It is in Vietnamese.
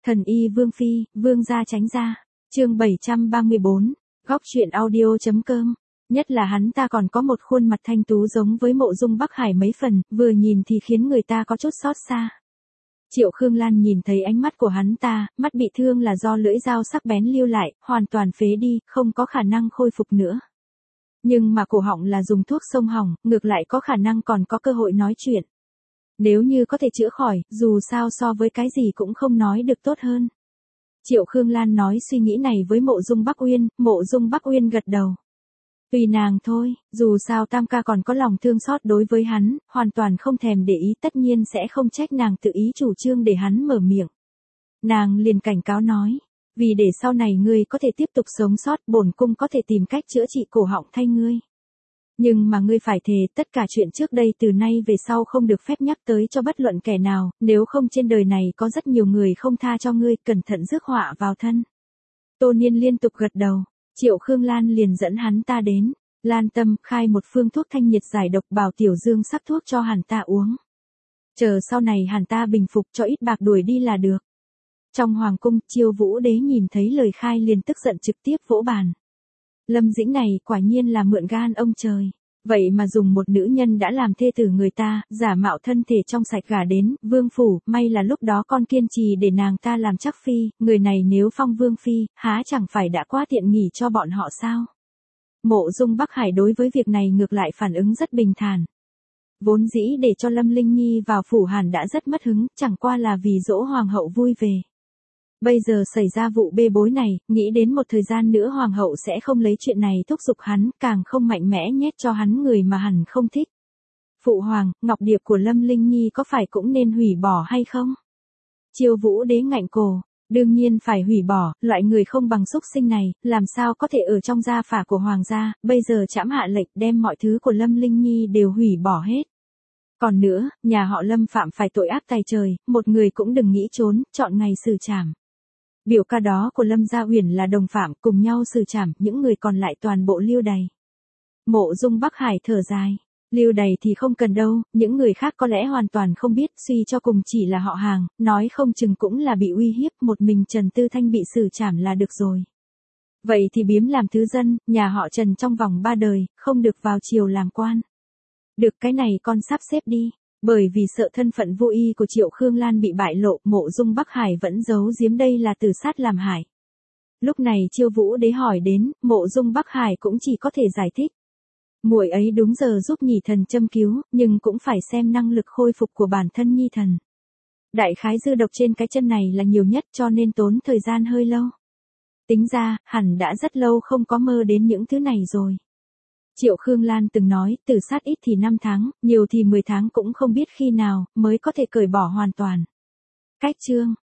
Thần y Vương Phi, Vương gia tránh ra. Chương 734, góc truyện audio.com. Nhất là hắn ta còn có một khuôn mặt thanh tú giống với Mộ Dung Bắc Hải mấy phần, vừa nhìn thì khiến người ta có chút xót xa. Triệu Khương Lan nhìn thấy ánh mắt của hắn ta, mắt bị thương là do lưỡi dao sắc bén lưu lại, hoàn toàn phế đi, không có khả năng khôi phục nữa. Nhưng mà cổ họng là dùng thuốc xông hỏng, ngược lại có khả năng còn có cơ hội nói chuyện. Nếu như có thể chữa khỏi, dù sao so với cái gì cũng không nói được tốt hơn. Triệu Khương Lan nói suy nghĩ này với Mộ Dung Bắc Uyên, Mộ Dung Bắc Uyên gật đầu. Tùy nàng thôi, dù sao Tam ca còn có lòng thương xót đối với hắn, hoàn toàn không thèm để ý, tất nhiên sẽ không trách nàng tự ý chủ trương để hắn mở miệng. Nàng liền cảnh cáo nói, vì để sau này ngươi có thể tiếp tục sống sót, bổn cung có thể tìm cách chữa trị cổ họng thay ngươi. Nhưng mà ngươi phải thề tất cả chuyện trước đây từ nay về sau không được phép nhắc tới cho bất luận kẻ nào, nếu không trên đời này có rất nhiều người không tha cho ngươi, cẩn thận rước họa vào thân. Tô Niên liên tục gật đầu, Triệu Khương Lan liền dẫn hắn ta đến, Lan Tâm khai một phương thuốc thanh nhiệt giải độc, bảo Tiểu Dương sắc thuốc cho hắn ta uống. Chờ sau này hắn ta bình phục cho ít bạc đuổi đi là được. Trong hoàng cung, Chiêu Vũ Đế nhìn thấy lời khai liền tức giận trực tiếp vỗ bàn. Lâm Dĩnh này quả nhiên là mượn gan ông trời. Vậy mà dùng một nữ nhân đã làm thê tử người ta, giả mạo thân thể trong sạch gả đến vương phủ, may là lúc đó con kiên trì để nàng ta làm chắc phi, người này nếu phong vương phi, há chẳng phải đã quá tiện nghỉ cho bọn họ sao? Mộ Dung Bắc Hải đối với việc này ngược lại phản ứng rất bình thản. Vốn dĩ để cho Lâm Linh Nhi vào phủ hàn đã rất mất hứng, chẳng qua là vì dỗ hoàng hậu vui về. Bây giờ xảy ra vụ bê bối này, nghĩ đến một thời gian nữa hoàng hậu sẽ không lấy chuyện này thúc giục hắn, càng không mạnh mẽ nhét cho hắn người mà hẳn không thích. Phụ hoàng, ngọc điệp của Lâm Linh Nhi có phải cũng nên hủy bỏ hay không? Chiêu Vũ Đế ngạnh cổ, đương nhiên phải hủy bỏ, loại người không bằng xúc sinh này, làm sao có thể ở trong gia phả của hoàng gia, bây giờ trẫm hạ lệnh đem mọi thứ của Lâm Linh Nhi đều hủy bỏ hết. Còn nữa, nhà họ Lâm phạm phải tội ác tày trời, một người cũng đừng nghĩ trốn, chọn ngày xử trảm. Biểu ca đó của Lâm Gia Uyển là đồng phạm, cùng nhau xử trảm, những người còn lại toàn bộ lưu đày. Mộ Dung Bắc Hải thở dài, lưu đày thì không cần đâu, những người khác có lẽ hoàn toàn không biết, suy cho cùng chỉ là họ hàng, nói không chừng cũng là bị uy hiếp, một mình Trần Tư Thanh bị xử trảm là được rồi. Vậy thì biếm làm thứ dân, nhà họ Trần trong vòng 3 đời, không được vào triều làm quan. Được, cái này con sắp xếp đi. Bởi vì sợ thân phận vô y của Triệu Khương Lan bị bại lộ, Mộ Dung Bắc Hải vẫn giấu giếm đây là tử sát làm hại. Lúc này Chiêu Vũ Đế hỏi đến, Mộ Dung Bắc Hải cũng chỉ có thể giải thích. Muội ấy đúng giờ giúp nhị thần châm cứu, nhưng cũng phải xem năng lực khôi phục của bản thân nhi thần. Đại khái dư độc trên cái chân này là nhiều nhất cho nên tốn thời gian hơi lâu. Tính ra, hẳn đã rất lâu không có mơ đến những thứ này rồi. Triệu Khương Lan từng nói, tử sát ít thì 5 tháng, nhiều thì 10 tháng cũng không biết khi nào, mới có thể cởi bỏ hoàn toàn. Cách chương,